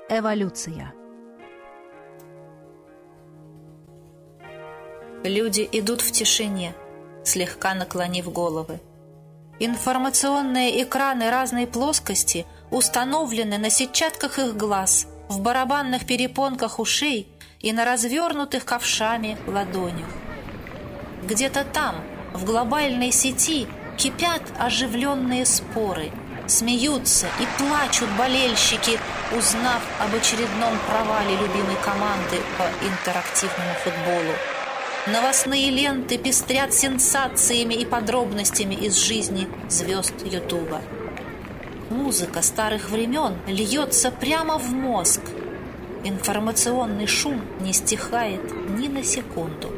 Эволюция. Люди идут в тишине, слегка наклонив головы. Информационные экраны разной плоскости установлены на сетчатках их глаз, в барабанных перепонках ушей и на развернутых ковшами ладонях. Где-то там, в глобальной сети, кипят оживленные споры, смеются и плачут болельщики, узнав об очередном провале любимой команды по интерактивному футболу. Новостные ленты пестрят сенсациями и подробностями из жизни звезд Ютуба. Музыка старых времен льется прямо в мозг. Информационный шум не стихает ни на секунду.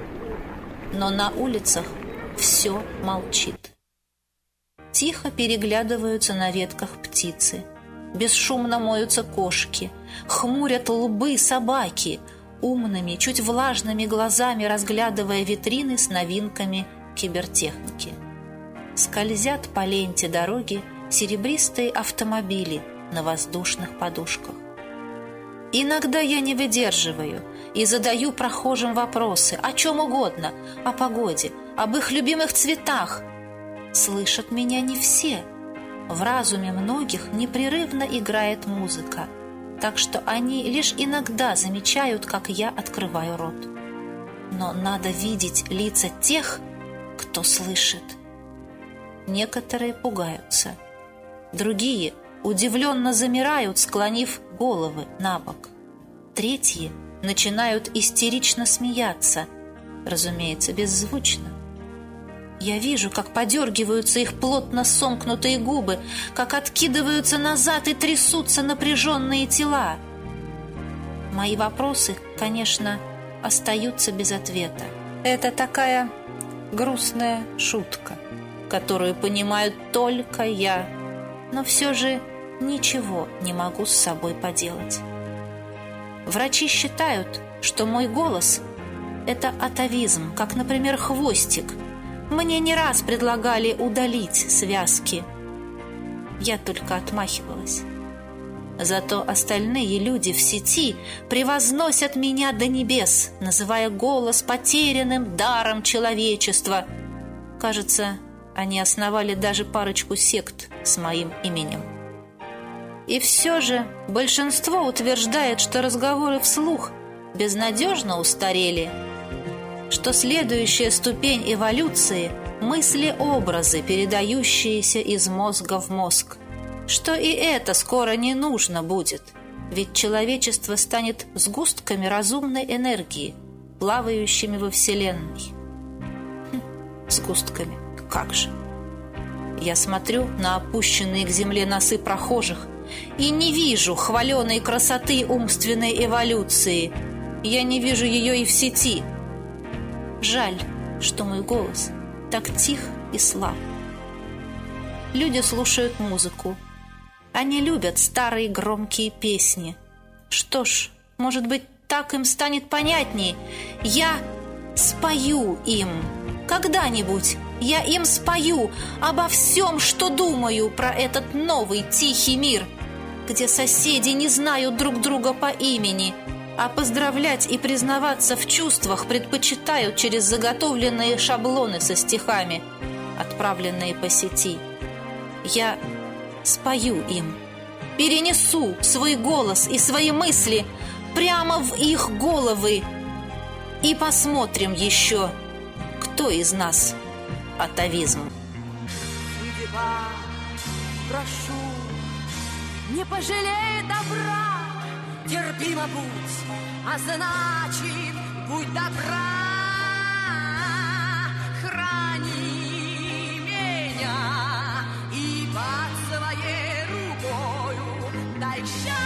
Но на улицах все молчит. Тихо переглядываются на ветках птицы. Бесшумно моются кошки. Хмурят лбы собаки, умными, чуть влажными глазами разглядывая витрины с новинками кибертехники. Скользят по ленте дороги серебристые автомобили на воздушных подушках. Иногда я не выдерживаю и задаю прохожим вопросы о чем угодно, о погоде, об их любимых цветах. Слышат меня не все. В разуме многих непрерывно играет музыка, так что они лишь иногда замечают, как я открываю рот. Но надо видеть лица тех, кто слышит. Некоторые пугаются. Другие удивленно замирают, склонив головы на бок. Третьи начинают истерично смеяться, разумеется, беззвучно. Я вижу, как подергиваются их плотно сомкнутые губы, как откидываются назад и трясутся напряженные тела. Мои вопросы, конечно, остаются без ответа. Это такая грустная шутка, которую понимаю только я, но все же ничего не могу с собой поделать. Врачи считают, что мой голос – это атовизм, как, например, хвостик. Мне не раз предлагали удалить связки. Я только отмахивалась. Зато остальные люди в сети превозносят меня до небес, называя голос потерянным даром человечества. Кажется, они основали даже парочку сект с моим именем. И все же большинство утверждает, что разговоры вслух безнадежно устарели, что следующая ступень эволюции – мысли-образы, передающиеся из мозга в мозг, что и это скоро не нужно будет, ведь человечество станет сгустками разумной энергии, плавающими во Вселенной. Сгустками, как же! Я смотрю на опущенные к земле носы прохожих и не вижу хваленой красоты умственной эволюции. Я не вижу ее и в сети. Жаль, что мой голос так тих и слаб. Люди слушают музыку. Они любят старые громкие песни. Что ж, может быть, так им станет понятней. Я спою им. Когда-нибудь я им спою обо всем, что думаю про этот новый тихий мир, где соседи не знают друг друга по имени, а поздравлять и признаваться в чувствах предпочитают через заготовленные шаблоны со стихами, отправленные по сети. Я спою им, перенесу свой голос и свои мысли прямо в их головы, и посмотрим еще, кто из нас атовизм. Судьба, прошу, не пожалей добра, терпимо будь, а значит, будь добра. Храни меня и под своей рукою дай счастье.